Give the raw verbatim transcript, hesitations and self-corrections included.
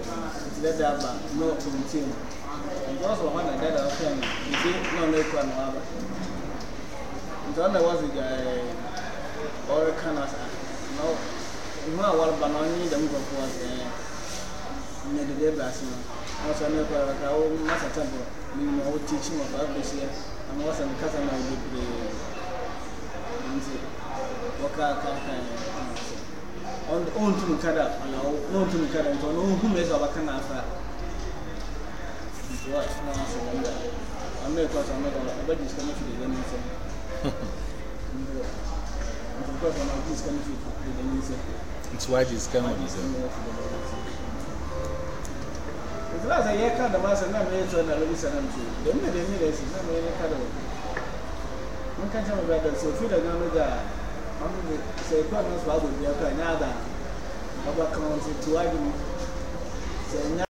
let that back, no continue. And also one that that of them, you see, no make one over. And so there was a guy or canas. No, you know what banana them go for near the day blast. Also, no, I will master temple, you know, teaching of our this year, and was an cousin of the Waka on the own to Kada, and our own to Kada, and who makes our Canafa. What? I may cause I'm not a bed is coming to the Denison. Because I'm not this coming to the Denison. It's why this coming. If last a year, the master never made to listen to. They made a minute, never made a cuddle. One can't tell me about that, so feel another. I'm going to say, God knows what would be a kind of other. About counting to argue.